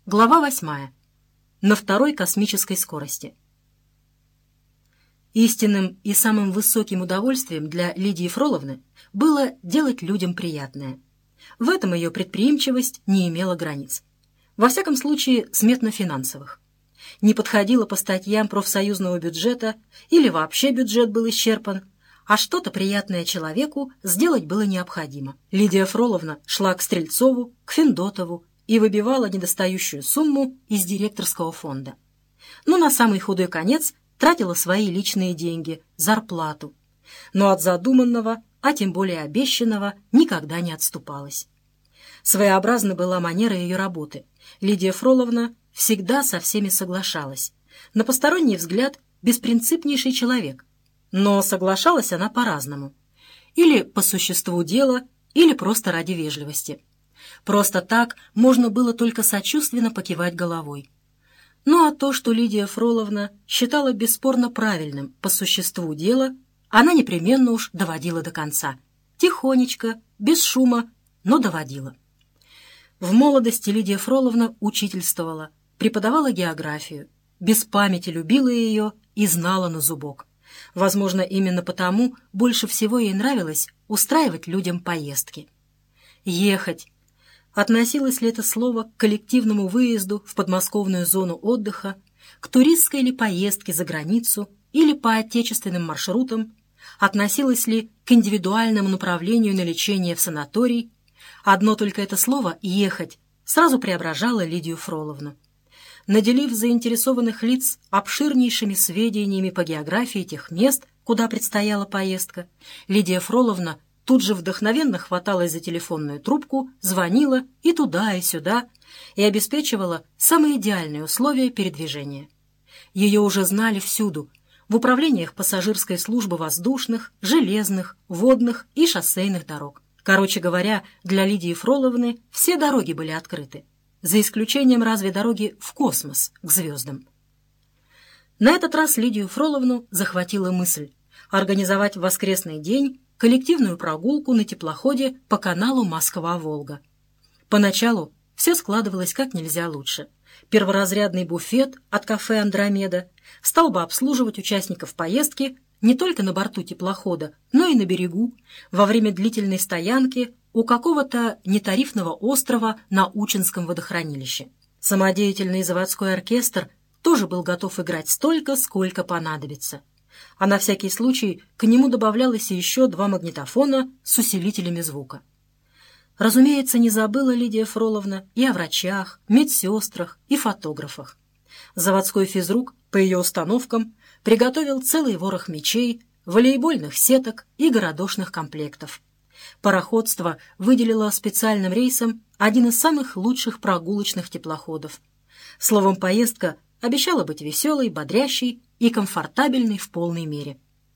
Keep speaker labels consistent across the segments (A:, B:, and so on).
A: Глава 8. На второй космической скорости. Истинным и самым высоким удовольствием для Лидии Фроловны было делать людям приятное. В этом ее предприимчивость не имела границ. Во всяком случае, сметно-финансовых. Не подходила по статьям профсоюзного бюджета или вообще бюджет был исчерпан, а что-то приятное человеку сделать было необходимо. Лидия Фроловна шла к Стрельцову, к Финдотову и выбивала недостающую сумму из директорского фонда. Но на самый худой конец тратила свои личные деньги, зарплату. Но от задуманного, а тем более обещанного, никогда не отступалась. Своеобразна была манера ее работы. Лидия Фроловна всегда со всеми соглашалась. На посторонний взгляд беспринципнейший человек. Но соглашалась она по-разному. Или по существу дела, или просто ради вежливости. Просто так можно было только сочувственно покивать головой. Ну а то, что Лидия Фроловна считала бесспорно правильным по существу дела, она непременно уж доводила до конца. Тихонечко, без шума, но доводила. В молодости Лидия Фроловна учительствовала, преподавала географию, без памяти любила ее и знала на зубок. Возможно, именно потому больше всего ей нравилось устраивать людям поездки. Ехать. Относилось ли это слово к коллективному выезду в подмосковную зону отдыха, к туристской ли поездке за границу или по отечественным маршрутам, относилось ли к индивидуальному направлению на лечение в санаторий, одно только это слово «ехать» сразу преображало Лидию Фроловну. Наделив заинтересованных лиц обширнейшими сведениями по географии тех мест, куда предстояла поездка, Лидия Фроловна тут же вдохновенно хваталась за телефонную трубку, звонила и туда, и сюда, и обеспечивала самые идеальные условия передвижения. Ее уже знали всюду, в управлениях пассажирской службы воздушных, железных, водных и шоссейных дорог. Короче говоря, для Лидии Фроловны все дороги были открыты, за исключением разве дороги в космос, к звездам. На этот раз Лидию Фроловну захватила мысль организовать в воскресный день коллективную прогулку на теплоходе по каналу Москва-Волга. Поначалу все складывалось как нельзя лучше. Перворазрядный буфет от кафе «Андромеда» стал бы обслуживать участников поездки не только на борту теплохода, но и на берегу, во время длительной стоянки у какого-то нетарифного острова на Учинском водохранилище. Самодеятельный заводской оркестр тоже был готов играть столько, сколько понадобится. А на всякий случай к нему добавлялось еще 2 магнитофона с усилителями звука. Разумеется, не забыла Лидия Фроловна и о врачах, медсестрах и фотографах. Заводской физрук, по ее установкам, приготовил целый ворох мечей, волейбольных сеток и городошных комплектов. Пароходство выделило специальным рейсом один из самых лучших прогулочных теплоходов. Словом, поездка обещала быть веселой, бодрящей и комфортабельной в полной мере.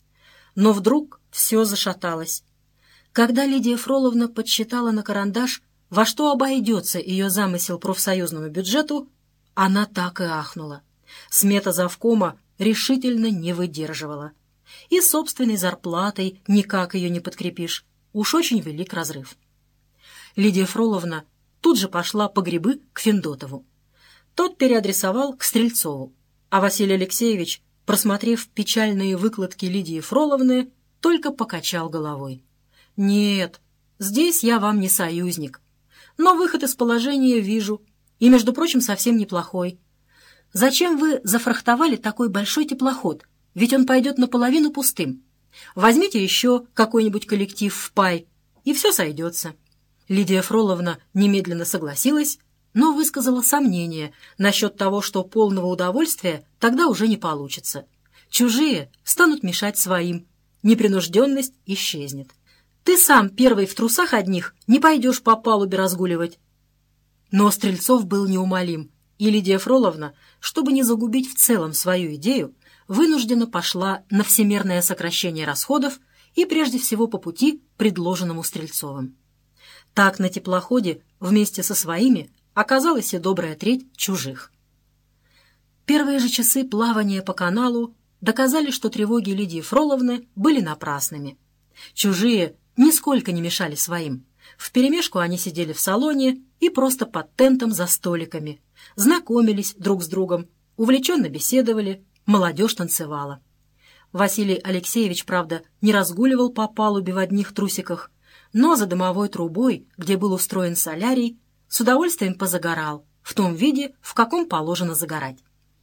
A: Но вдруг все зашаталось. Когда Лидия Фроловна подсчитала на карандаш, во что обойдется ее замысел профсоюзному бюджету, она так и ахнула. Смета завкома решительно не выдерживала. И собственной зарплатой никак ее не подкрепишь. Уж очень велик разрыв. Лидия Фроловна тут же пошла по грибы к Финдотову. Тот переадресовал к Стрельцову, а Василий Алексеевич, просмотрев печальные выкладки Лидии Фроловны, только покачал головой. «Нет, здесь я вам не союзник. Но выход из положения вижу, и, между прочим, совсем неплохой. Зачем вы зафрахтовали такой большой теплоход? Ведь он пойдет наполовину пустым. Возьмите еще какой-нибудь коллектив в пай, и все сойдется». Лидия Фроловна немедленно согласилась, но высказала сомнение насчет того, что полного удовольствия тогда уже не получится. Чужие станут мешать своим, непринужденность исчезнет. Ты сам первый в трусах одних не пойдешь по палубе разгуливать. Но Стрельцов был неумолим, и Лидия Фроловна, чтобы не загубить в целом свою идею, вынуждена пошла на всемерное сокращение расходов и прежде всего по пути, предложенному Стрельцовым. Так на теплоходе вместе со своими оказалась и добрая треть чужих. Первые же часы плавания по каналу доказали, что тревоги Лидии Фроловны были напрасными. Чужие нисколько не мешали своим. Вперемешку они сидели в салоне и просто под тентом за столиками. Знакомились друг с другом, увлеченно беседовали, молодежь танцевала. Василий Алексеевич, правда, не разгуливал по палубе в одних трусиках, но за дымовой трубой, где был устроен солярий, с удовольствием позагорал, в том виде, в каком положено загорать.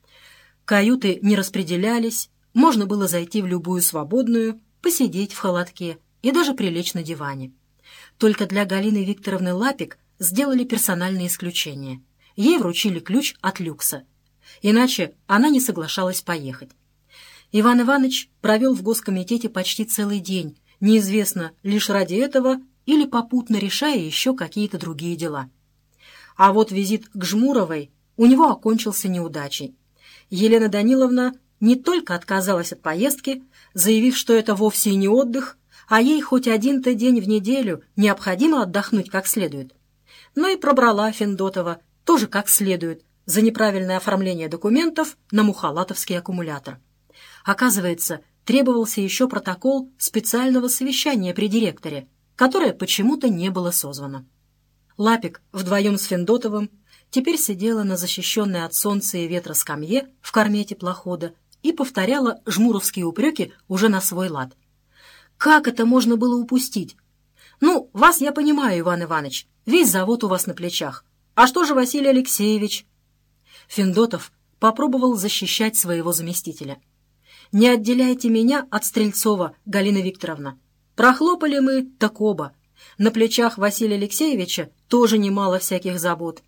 A: Каюты не распределялись, можно было зайти в любую свободную, посидеть в холодке и даже прилечь на диване. Только для Галины Викторовны Лапик сделали персональное исключение. Ей вручили ключ от люкса. Иначе она не соглашалась поехать. Иван Иванович провел в госкомитете почти целый день, неизвестно, лишь ради этого или попутно решая еще какие-то другие дела. А вот визит к Жмуровой у него окончился неудачей. Елена Даниловна не только отказалась от поездки, заявив, что это вовсе и не отдых, а ей хоть один-то день в неделю необходимо отдохнуть как следует, но и пробрала Федотова тоже как следует за неправильное оформление документов на мухалатовский аккумулятор. Оказывается, требовался еще протокол специального совещания при директоре, которое почему-то не было созвано. Лапик вдвоем с Федотовым теперь сидела на защищенной от солнца и ветра скамье в корме теплохода и повторяла жмуровские упреки уже на свой лад. Как это можно было упустить? Ну, вас я понимаю, Иван Иванович, весь завод у вас на плечах. А что же Василий Алексеевич? Федотов попробовал защищать своего заместителя. Не отделяйте меня от Стрельцова, Галина Викторовна. Прохлопали мы, так оба. На плечах Василия Алексеевича тоже немало всяких забот.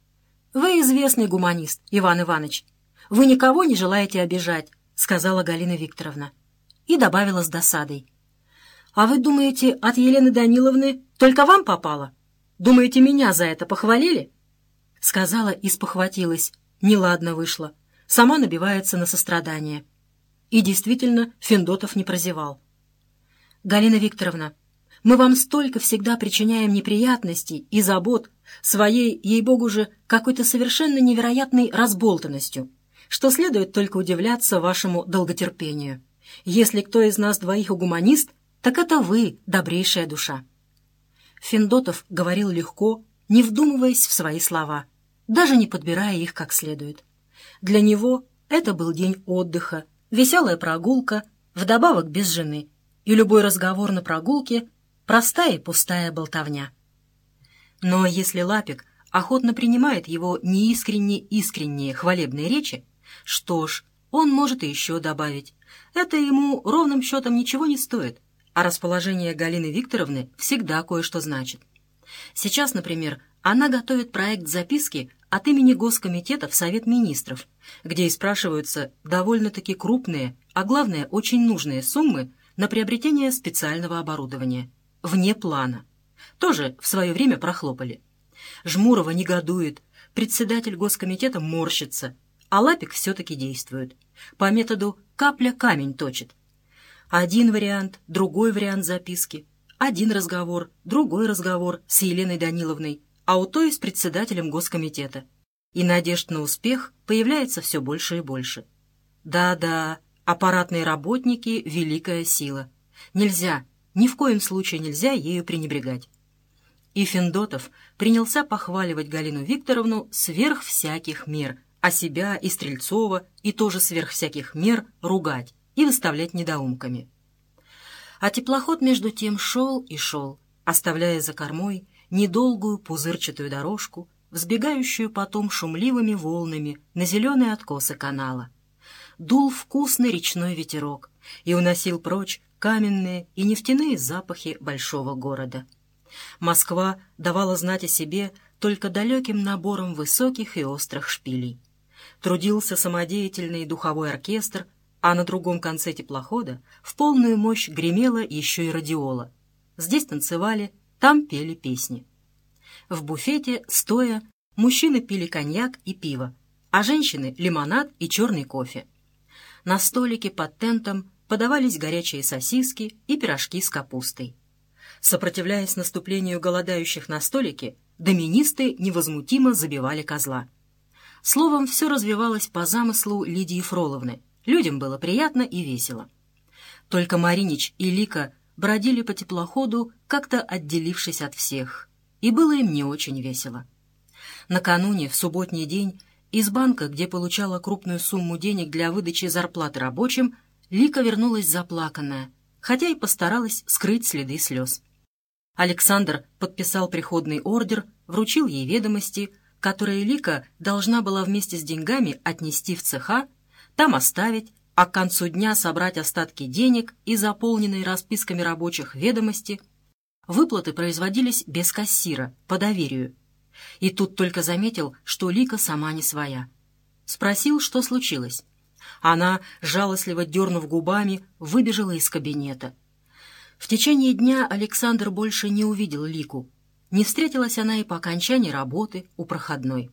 A: Вы известный гуманист, Иван Иванович. Вы никого не желаете обижать, сказала Галина Викторовна. И добавила с досадой. А вы думаете, от Елены Даниловны только вам попало? Думаете, меня за это похвалили? Сказала и спохватилась. Неладно вышло. Сама набивается на сострадание. И действительно, Федотов не прозевал. «Галина Викторовна, мы вам столько всегда причиняем неприятностей и забот своей, ей-богу же, какой-то совершенно невероятной разболтанностью, что следует только удивляться вашему долготерпению. Если кто из нас двоих гуманист, так это вы, добрейшая душа». Федотов говорил легко, не вдумываясь в свои слова, даже не подбирая их как следует. Для него это был день отдыха, веселая прогулка, вдобавок без жены, и любой разговор на прогулке — простая и пустая болтовня. Но если Лапик охотно принимает его неискренние хвалебные речи, что ж, он может и еще добавить. Это ему ровным счетом ничего не стоит, а расположение Галины Викторовны всегда кое-что значит. Сейчас, например, она готовит проект записки от имени Госкомитета в Совет Министров, где и спрашиваются довольно-таки крупные, а главное, очень нужные суммы на приобретение специального оборудования. Вне плана. Тоже в свое время прохлопали. Жмурова негодует, председатель Госкомитета морщится, а Лапик все-таки действует. По методу «капля камень точит». Один вариант, другой вариант записки, один разговор, другой разговор с Еленой Даниловной, а у той с председателем Госкомитета. И надежд на успех появляется все больше и больше. Да-да, аппаратные работники — великая сила. Нельзя, ни в коем случае нельзя ею пренебрегать. И Федотов принялся похваливать Галину Викторовну сверх всяких мер, а себя и Стрельцова и тоже сверх всяких мер ругать и выставлять недоумками. А теплоход между тем шел и шел, оставляя за кормой недолгую пузырчатую дорожку, взбегающую потом шумливыми волнами на зеленые откосы канала. Дул вкусный речной ветерок и уносил прочь каменные и нефтяные запахи большого города. Москва давала знать о себе только далеким набором высоких и острых шпилей. Трудился самодеятельный духовой оркестр, а на другом конце теплохода в полную мощь гремела еще и радиола. Здесь танцевали, там пели песни. В буфете, стоя, мужчины пили коньяк и пиво, а женщины — лимонад и черный кофе. На столике под тентом подавались горячие сосиски и пирожки с капустой. Сопротивляясь наступлению голодающих на столике, доминисты невозмутимо забивали козла. Словом, все развивалось по замыслу Лидии Фроловны. Людям было приятно и весело. Только Маринич и Лика бродили по теплоходу, как-то отделившись от всех, и было им не очень весело. Накануне, в субботний день, из банка, где получала крупную сумму денег для выдачи зарплаты рабочим, Лика вернулась заплаканная, хотя и постаралась скрыть следы слез. Александр подписал приходный ордер, вручил ей ведомости, которые Лика должна была вместе с деньгами отнести в цеха, там оставить, а к концу дня собрать остатки денег и заполненные расписками рабочих ведомости. Выплаты производились без кассира, по доверию. И тут только заметил, что Лика сама не своя. Спросил, что случилось. Она, жалостливо дернув губами, выбежала из кабинета. В течение дня Александр больше не увидел Лику. Не встретилась она и по окончании работы у проходной.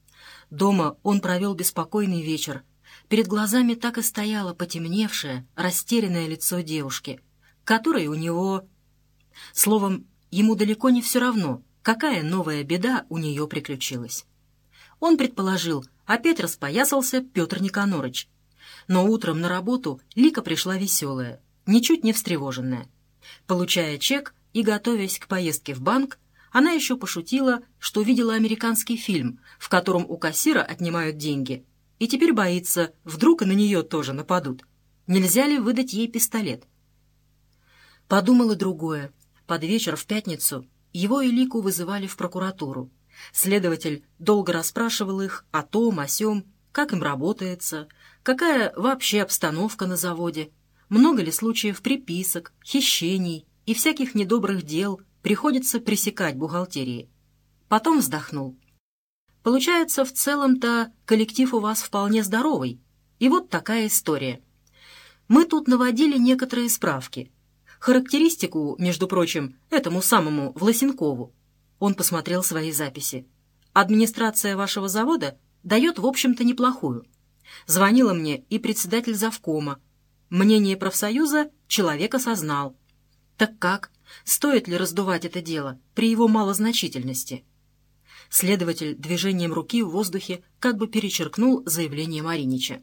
A: Дома он провел беспокойный вечер. Перед глазами так и стояло потемневшее, растерянное лицо девушки, которой у него... Словом, ему далеко не все равно, какая новая беда у нее приключилась. Он предположил, опять распоясался Петр Никонорыч. Но утром на работу Лика пришла веселая, ничуть не встревоженная. Получая чек и готовясь к поездке в банк, она еще пошутила, что видела американский фильм, в котором у кассира отнимают деньги, и теперь боится, вдруг и на нее тоже нападут. Нельзя ли выдать ей пистолет? Подумал и другое. Под вечер в пятницу его и Лику вызывали в прокуратуру. Следователь долго расспрашивал их о том, о сём, как им работается, какая вообще обстановка на заводе, много ли случаев приписок, хищений и всяких недобрых дел приходится пресекать бухгалтерии. Потом вздохнул. Получается, в целом-то коллектив у вас вполне здоровый. И вот такая история. Мы тут наводили некоторые справки. Характеристику, между прочим, этому самому Власенкову. Он посмотрел свои записи. Администрация вашего завода дает, в общем-то, неплохую. Звонила мне и председатель завкома. Мнение профсоюза человек осознал. Так как? Стоит ли раздувать это дело при его малозначительности? Следователь движением руки в воздухе как бы перечеркнул заявление Маринича.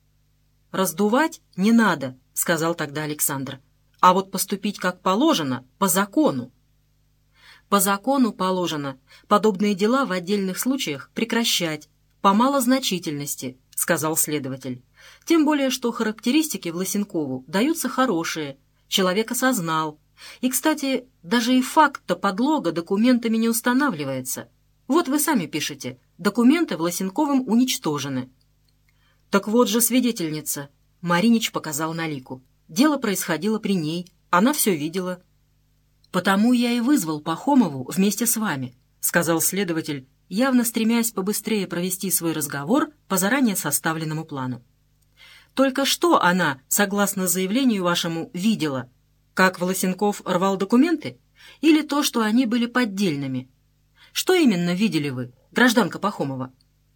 A: «Раздувать не надо», — сказал тогда Александр. «А вот поступить как положено, по закону». «По закону положено подобные дела в отдельных случаях прекращать, по малозначительности», — сказал следователь. «Тем более, что характеристики Власенкову даются хорошие, человек осознал. И, кстати, даже и факт-то подлога документами не устанавливается. Вот вы сами пишете, документы Власенковым уничтожены». «Так вот же свидетельница», — Маринич показал на Лику. «Дело происходило при ней, она все видела». «Потому я и вызвал Пахомову вместе с вами», — сказал следователь, явно стремясь побыстрее провести свой разговор по заранее составленному плану. «Только что она, согласно заявлению вашему, видела? Как Власенков рвал документы? Или то, что они были поддельными? Что именно видели вы, гражданка Пахомова?»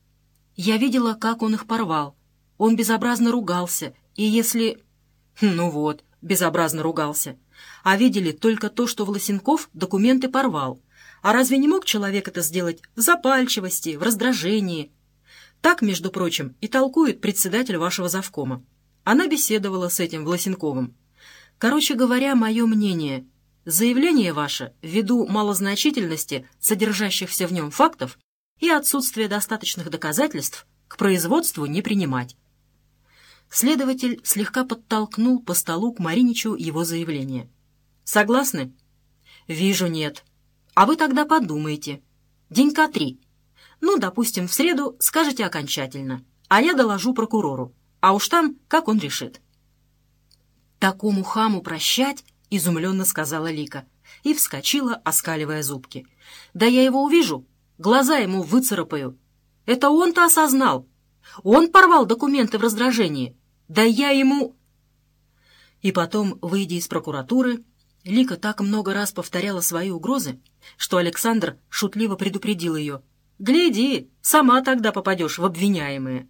A: «Я видела, как он их порвал. Он безобразно ругался, и если...» «Ну вот, безобразно ругался. А видели только то, что Власенков документы порвал. А разве не мог человек это сделать в запальчивости, в раздражении? Так, между прочим, и толкует председатель вашего завкома. Она беседовала с этим Власенковым. Короче говоря, мое мнение, заявление ваше, ввиду малозначительности содержащихся в нем фактов и отсутствия достаточных доказательств, к производству не принимать». Следователь слегка подтолкнул по столу к Мариничу его заявление. «Согласны?» «Вижу, нет. А вы тогда подумайте. Денька 3. Ну, допустим, в среду скажете окончательно, а я доложу прокурору, а уж там, как он решит». «Такому хаму прощать?» — изумленно сказала Лика и вскочила, оскаливая зубки. «Да я его увижу, глаза ему выцарапаю. Это он-то осознал. Он порвал документы в раздражении. Да я ему...» И потом, выйдя из прокуратуры, Лика так много раз повторяла свои угрозы, что Александр шутливо предупредил ее. «Гляди, сама тогда попадешь в обвиняемые».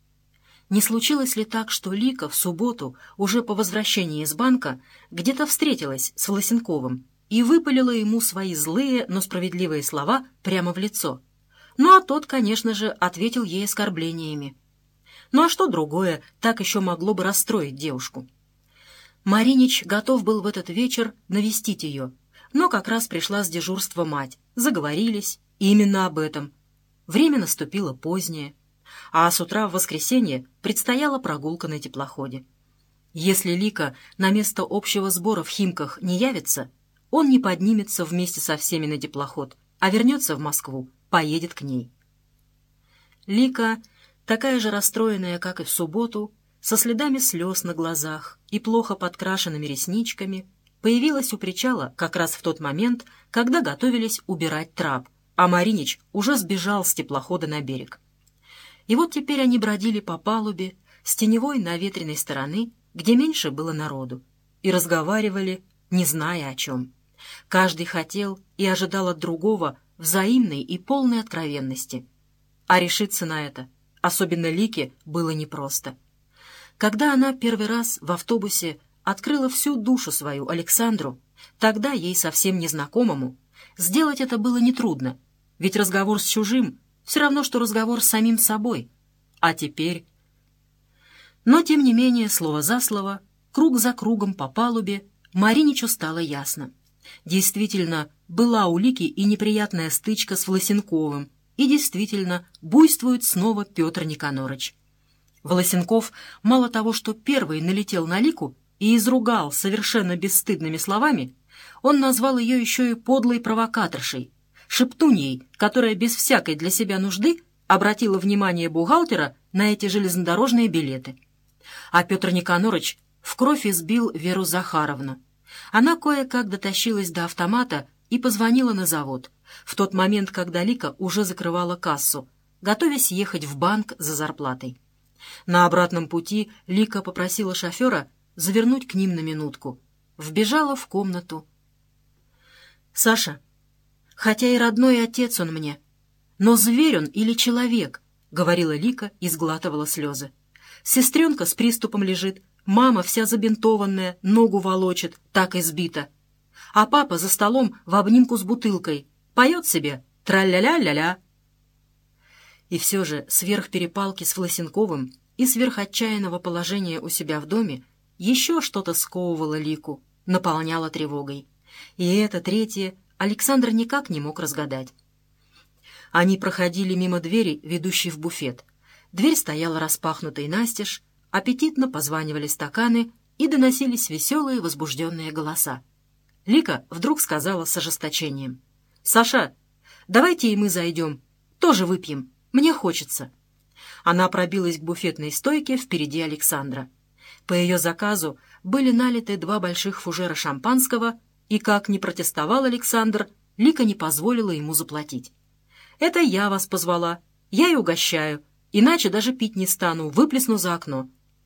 A: Не случилось ли так, что Лика в субботу, уже по возвращении из банка, где-то встретилась с Власенковым и выпалила ему свои злые, но справедливые слова прямо в лицо? Ну а тот, конечно же, ответил ей оскорблениями. Ну а что другое так еще могло бы расстроить девушку? Маринич готов был в этот вечер навестить ее, но как раз пришла с дежурства мать. Заговорились именно об этом. время наступило позднее, а с утра в воскресенье предстояла прогулка на теплоходе. Если Лика на место общего сбора в Химках не явится, он не поднимется вместе со всеми на теплоход, а вернется в Москву, поедет к ней. Лика, такая же расстроенная, как и в субботу, со следами слез на глазах и плохо подкрашенными ресничками, появилась у причала как раз в тот момент, когда готовились убирать трап, а Маринич уже сбежал с теплохода на берег. И вот теперь они бродили по палубе с теневой наветренной стороны, где меньше было народу, и разговаривали, не зная о чем. Каждый хотел и ожидал от другого взаимной и полной откровенности. А решиться на это, особенно Лике, было непросто. Когда она первый раз в автобусе открыла всю душу свою Александру, тогда ей совсем незнакомому, сделать это было нетрудно, ведь разговор с чужим все равно, что разговор с самим собой. А теперь... Но, тем не менее, слово за слово, круг за кругом по палубе, Мариничу стало ясно. Действительно, была у Лики и неприятная стычка с Власенковым, и действительно, буйствует снова Петр Никонорыч. Власенков мало того, что первый налетел на Лику и изругал совершенно бесстыдными словами, он назвал ее еще и подлой провокаторшей, шептуньей, которая без всякой для себя нужды обратила внимание бухгалтера на эти железнодорожные билеты. А Петр Никонорыч в кровь избил Веру Захаровну. Она кое-как дотащилась до автомата и позвонила на завод, в тот момент, когда Лика уже закрывала кассу, готовясь ехать в банк за зарплатой. На обратном пути Лика попросила шофера завернуть к ним на минутку. Вбежала в комнату. «Саша, хотя и родной отец он мне, но зверь он или человек?» — говорила Лика и сглатывала слезы. «Сестренка с приступом лежит, мама вся забинтованная, ногу волочит, так избита. А папа за столом в обнимку с бутылкой поет себе «тра-ля-ля-ля-ля». И все же сверх перепалки с Власенковым и сверх отчаянного положения у себя в доме еще что-то сковывало Лику, наполняло тревогой. И это третье Александр никак не мог разгадать. Они проходили мимо двери, ведущей в буфет. Дверь стояла распахнутой настежь, аппетитно позванивали стаканы и доносились веселые возбужденные голоса. Лика вдруг сказала с ожесточением: «Саша, давайте и мы зайдем, тоже выпьем, мне хочется». Она пробилась к буфетной стойке впереди Александра. По ее заказу были налиты 2 больших фужера шампанского, и, как ни протестовал Александр, Лика не позволила ему заплатить. «Это я вас позвала, я и угощаю, иначе даже пить не стану, выплесну за окно».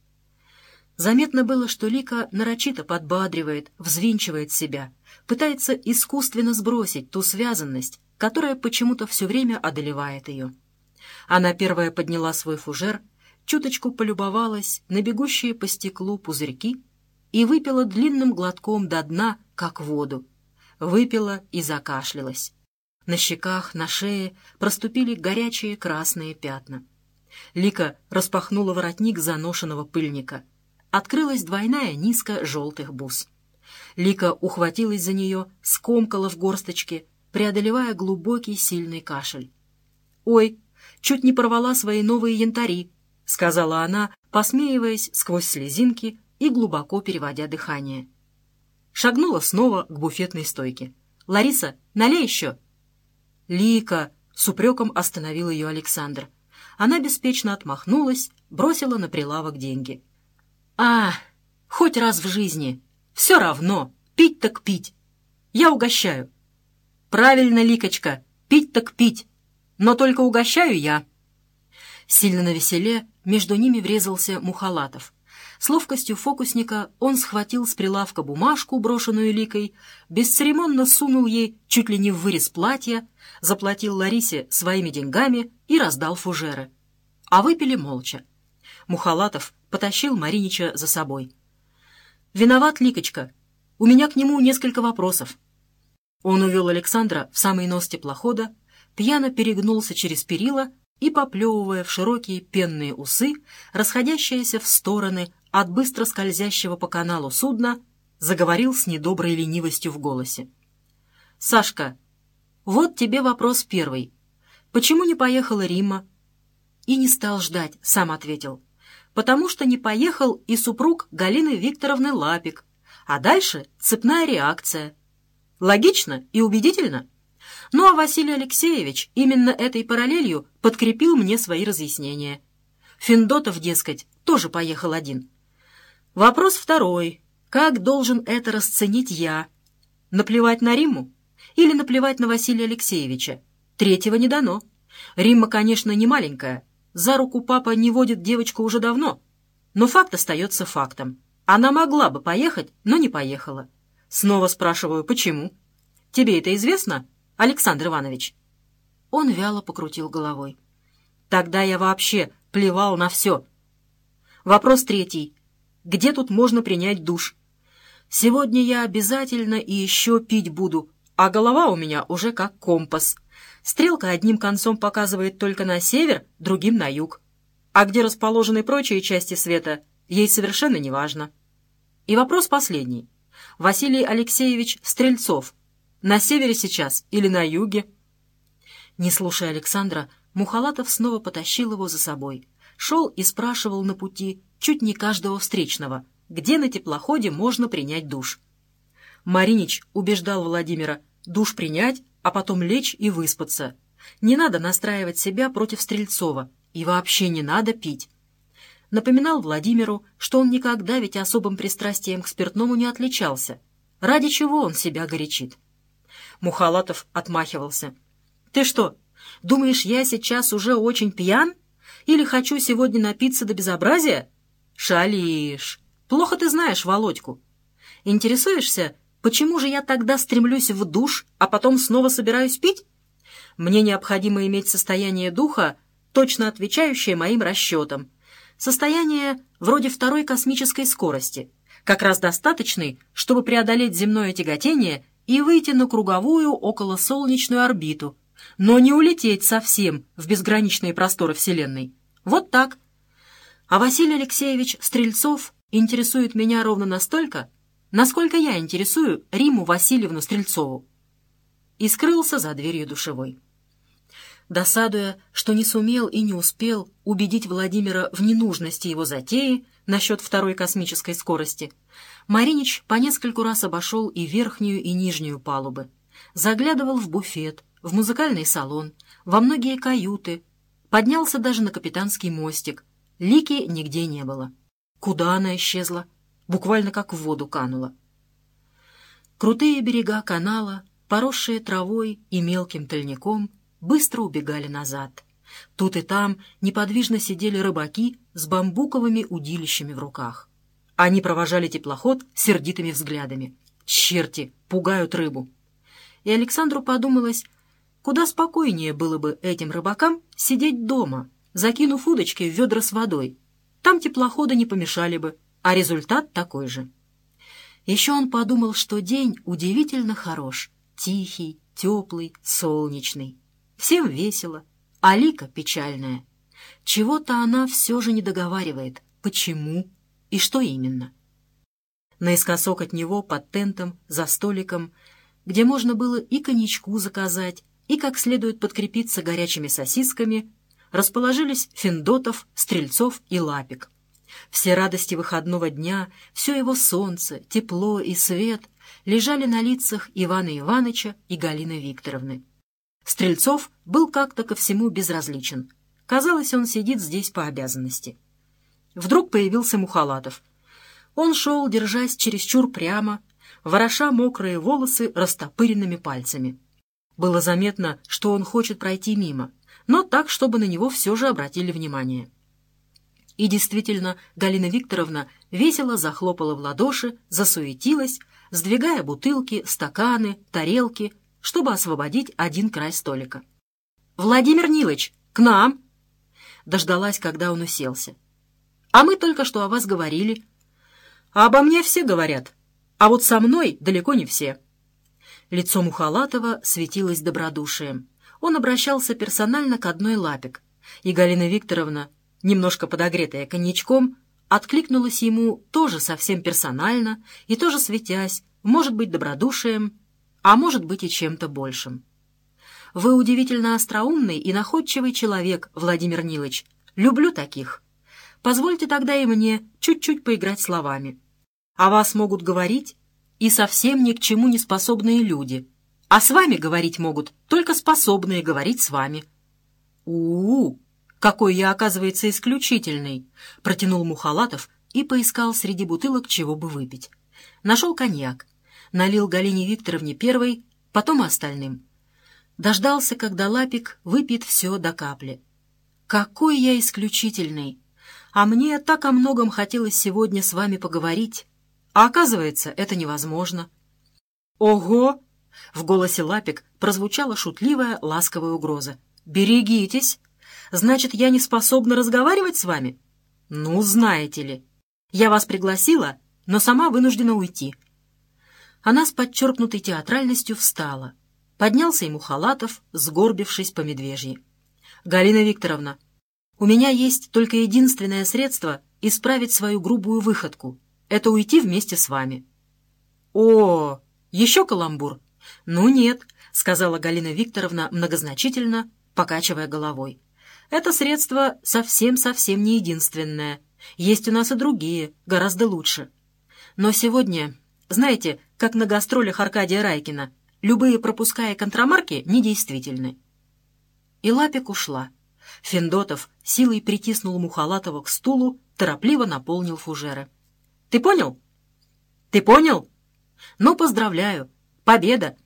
A: Заметно было, что Лика нарочито подбадривает, взвинчивает себя, пытается искусственно сбросить ту связанность, которая почему-то все время одолевает ее. Она первая подняла свой фужер, чуточку полюбовалась на бегущие по стеклу пузырьки и выпила длинным глотком до дна, как воду. Выпила и закашлялась. На щеках, на шее проступили горячие красные пятна. Лика распахнула воротник заношенного пыльника. Открылась двойная низка желтых бус. Лика ухватилась за нее, скомкала в горсточке, преодолевая глубокий сильный кашель. «Ой, чуть не порвала свои новые янтари», — сказала она, посмеиваясь сквозь слезинки и глубоко переводя дыхание. Шагнула снова к буфетной стойке. «Лариса, налей еще!» «Лика!» — с упреком остановил ее Александр. Она беспечно отмахнулась, бросила на прилавок деньги. «А, хоть раз в жизни! Все равно! Пить так пить! Я угощаю!» «Правильно, Ликочка! Пить так пить! Но только угощаю я!» Сильно навеселе между ними врезался Мухалатов. С ловкостью фокусника он схватил с прилавка бумажку, брошенную Ликой, бесцеремонно сунул ей чуть ли не в вырез платья, заплатил Ларисе своими деньгами и раздал фужеры. А выпили молча. Мухалатов потащил Маринича за собой. «Виноват, Ликочка. У меня к нему несколько вопросов». Он увел Александра в самый нос теплохода, пьяно перегнулся через перила и, поплевывая в широкие пенные усы, расходящиеся в стороны от быстро скользящего по каналу судна, заговорил с недоброй ленивостью в голосе. «Сашка, вот тебе вопрос первый. Почему не поехала Римма? И не стал ждать, сам ответил. Потому что не поехал и супруг Галины Викторовны Лапик. А дальше цепная реакция. Логично и убедительно? Ну а Василий Алексеевич именно этой параллелью подкрепил мне свои разъяснения. Финдотов, дескать, тоже поехал один. Вопрос второй. Как должен это расценить я? Наплевать на Римму? Или наплевать на Василия Алексеевича? Третьего не дано. Римма, конечно, не маленькая. За руку папа не водит девочку уже давно. Но факт остается фактом. Она могла бы поехать, но не поехала. Снова спрашиваю, почему? Тебе это известно, Александр Иванович? Он вяло покрутил головой. Тогда я вообще плевал на все. Вопрос третий. Где тут можно принять душ? Сегодня я обязательно и еще пить буду, а голова у меня уже как компас. Стрелка одним концом показывает только на север, другим на юг. А где расположены прочие части света, ей совершенно не важно. И вопрос последний. Василий Алексеевич Стрельцов на севере сейчас или на юге? Не слушая Александра, Мухалатов снова потащил его за собой. Шел и спрашивал на пути чуть не каждого встречного, где на теплоходе можно принять душ. Маринич убеждал Владимира душ принять, а потом лечь и выспаться. Не надо настраивать себя против Стрельцова, и вообще не надо пить. Напоминал Владимиру, что он никогда ведь особым пристрастием к спиртному не отличался. Ради чего он себя горячит? Мухалатов отмахивался. «Ты что, думаешь, я сейчас уже очень пьян? Или хочу сегодня напиться до безобразия? Шалишь. Плохо ты знаешь Володьку. Интересуешься, почему же я тогда стремлюсь в душ, а потом снова собираюсь пить? Мне необходимо иметь состояние духа, точно отвечающее моим расчетам. Состояние вроде второй космической скорости, как раз достаточной, чтобы преодолеть земное тяготение и выйти на круговую околосолнечную орбиту, но не улететь совсем в безграничные просторы Вселенной. Вот так. А Василий Алексеевич Стрельцов интересует меня ровно настолько, насколько я интересую Римму Васильевну Стрельцову». И скрылся за дверью душевой. Досадуя, что не сумел и не успел убедить Владимира в ненужности его затеи насчет второй космической скорости, Маринич по нескольку раз обошел и верхнюю, и нижнюю палубы, заглядывал в буфет, в музыкальный салон, во многие каюты, поднялся даже на капитанский мостик. Лики нигде не было. Куда она исчезла? Буквально как в воду канула. Крутые берега канала, поросшие травой и мелким тольняком, быстро убегали назад. Тут и там неподвижно сидели рыбаки с бамбуковыми удилищами в руках. Они провожали теплоход сердитыми взглядами. Черти, пугают рыбу. И Александру подумалось, куда спокойнее было бы этим рыбакам сидеть дома, закинув удочки в ведра с водой. Там теплоходы не помешали бы, а результат такой же. Еще он подумал, что день удивительно хорош, тихий, теплый, солнечный. Всем весело, а Лика печальная. Чего-то она все же не договаривает. Почему и что именно? Наискосок от него, под тентом, за столиком, где можно было и коньячку заказать, и как следует подкрепиться горячими сосисками, расположились Финдотов, Стрельцов и Лапик. Все радости выходного дня, все его солнце, тепло и свет лежали на лицах Ивана Ивановича и Галины Викторовны. Стрельцов был как-то ко всему безразличен. Казалось, он сидит здесь по обязанности. Вдруг появился Мухалатов. Он шел, держась чересчур прямо, вороша мокрые волосы растопыренными пальцами. Было заметно, что он хочет пройти мимо, но так, чтобы на него все же обратили внимание. И действительно, Галина Викторовна весело захлопала в ладоши, засуетилась, сдвигая бутылки, стаканы, тарелки, чтобы освободить один край столика. «Владимир Нилыч, к нам!» Дождалась, когда он уселся. «А мы только что о вас говорили». «А обо мне все говорят, а вот со мной далеко не все». Лицо Мухалатова светилось добродушием. Он обращался персонально к одной Лапик, и Галина Викторовна, немножко подогретая коньячком, откликнулась ему тоже совсем персонально и тоже светясь, может быть, добродушием, а может быть и чем-то большим. Вы удивительно остроумный и находчивый человек, Владимир Нилыч. Люблю таких. Позвольте тогда и мне чуть-чуть поиграть словами. О вас могут говорить и совсем ни к чему не способные люди, а с вами говорить могут только способные говорить с вами». «У-у-у! Какой я, оказывается, исключительный!» — протянул Мухалатов и поискал среди бутылок, чего бы выпить. Нашел коньяк, налил Галине Викторовне первой, потом остальным. Дождался, когда Лапик выпьет все до капли. «Какой я исключительный! А мне так о многом хотелось сегодня с вами поговорить. А оказывается, это невозможно». «Ого!» — в голосе Лапик прозвучала шутливая, ласковая угроза. «Берегитесь! Значит, я не способна разговаривать с вами? Ну, знаете ли, я вас пригласила, но сама вынуждена уйти». Она с подчеркнутой театральностью встала. Поднялся ему Халатов, сгорбившись по медвежьи. «Галина Викторовна, у меня есть только единственное средство исправить свою грубую выходку. Это уйти вместе с вами». «О, еще каламбур?» «Ну нет», — сказала Галина Викторовна многозначительно, покачивая головой. «Это средство совсем-совсем не единственное. Есть у нас и другие, гораздо лучше. Но сегодня, знаете, как на гастролях Аркадия Райкина, любые пропуска и контрамарки недействительны». И Лапик ушла. Финдотов силой притиснул Мухалатова к стулу, торопливо наполнил фужеры. «Ты понял? Ты понял? Ну, поздравляю. Победа!»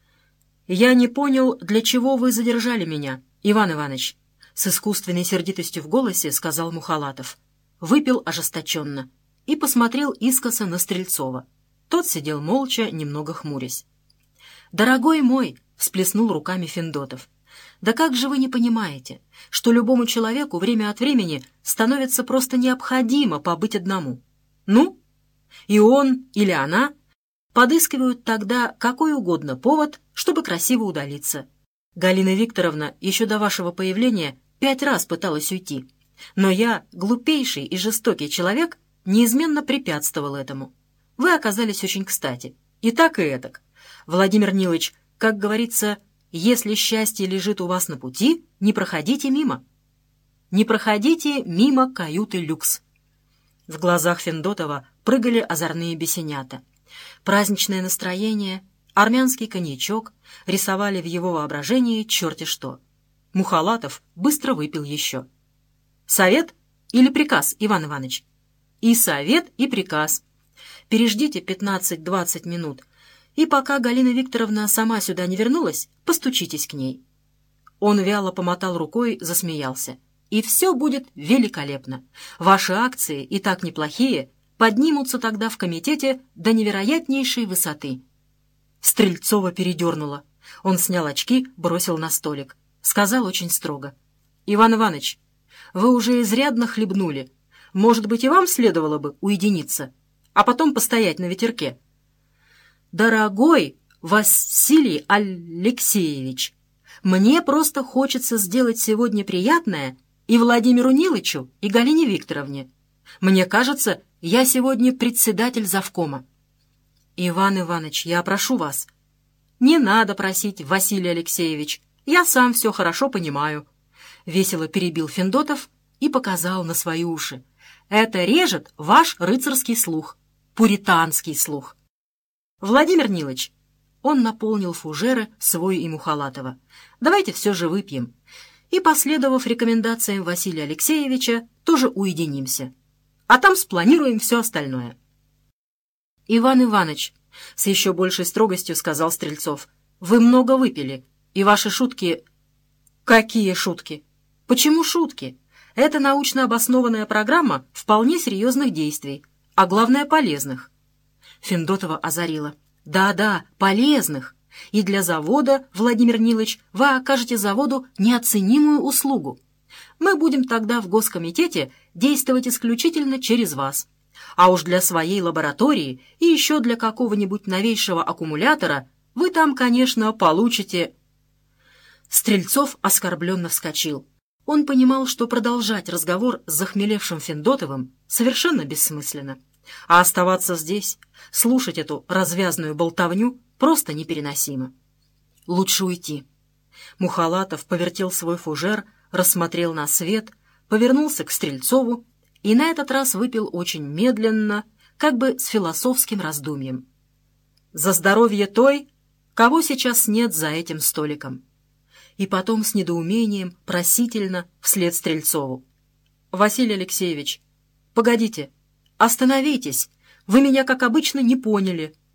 A: «Я не понял, для чего вы задержали меня, Иван Иванович», — с искусственной сердитостью в голосе сказал Мухалатов. Выпил ожесточенно и посмотрел искоса на Стрельцова. Тот сидел молча, немного хмурясь. «Дорогой мой!» — всплеснул руками Финдотов. «Да как же вы не понимаете, что любому человеку время от времени становится просто необходимо побыть одному? Ну, и он или она подыскивают тогда какой угодно повод, чтобы красиво удалиться. Галина Викторовна еще до вашего появления 5 раз пыталась уйти, но я, глупейший и жестокий человек, неизменно препятствовал этому. Вы оказались очень кстати. И так, и этак. Владимир Нилыч, как говорится, если счастье лежит у вас на пути, не проходите мимо. Не проходите мимо каюты люкс». В глазах Финдотова прыгали озорные бесенята. Праздничное настроение, армянский коньячок рисовали в его воображении черти что. Мухалатов быстро выпил еще. «Совет или приказ, Иван Иванович?» «И совет, и приказ. Переждите 15-20 минут, и пока Галина Викторовна сама сюда не вернулась, постучитесь к ней». Он вяло помотал рукой, засмеялся. «И все будет великолепно. Ваши акции, и так неплохие, поднимутся тогда в комитете до невероятнейшей высоты». Стрельцова передернула. Он снял очки, бросил на столик. Сказал очень строго: «Иван Иванович, вы уже изрядно хлебнули. Может быть, и вам следовало бы уединиться, а потом постоять на ветерке?» «Дорогой Василий Алексеевич, мне просто хочется сделать сегодня приятное и Владимиру Нилычу, и Галине Викторовне. Мне кажется, я сегодня председатель завкома». «Иван Иванович, я прошу вас». «Не надо просить, Василий Алексеевич, я сам все хорошо понимаю», — весело перебил Финдотов и показал на свои уши. «Это режет ваш рыцарский слух, пуританский слух». «Владимир Нилыч», — он наполнил фужеры свой и Мухалатова, «давайте все же выпьем. И, последовав рекомендациям Василия Алексеевича, тоже уединимся. А там спланируем все остальное». «Иван Иванович», — с еще большей строгостью сказал Стрельцов, «вы много выпили, и ваши шутки...» «Какие шутки? Почему шутки? Это научно обоснованная программа вполне серьезных действий, а главное, полезных». Финдотова озарила. «Да-да, полезных. И для завода, Владимир Нилыч, вы окажете заводу неоценимую услугу. Мы будем тогда в Госкомитете действовать исключительно через вас. А уж для своей лаборатории и еще для какого-нибудь новейшего аккумулятора вы там, конечно, получите...» Стрельцов оскорбленно вскочил. Он понимал, что продолжать разговор с захмелевшим Финдотовым совершенно бессмысленно. А оставаться здесь, слушать эту развязную болтовню, просто непереносимо. Лучше уйти. Мухалатов повертел свой фужер, рассмотрел на свет, повернулся к Стрельцову и на этот раз выпил очень медленно, как бы с философским раздумьем. «За здоровье той, кого сейчас нет за этим столиком». И потом с недоумением, просительно, вслед Стрельцову: «Василий Алексеевич, погодите, остановитесь, вы меня, как обычно, не поняли.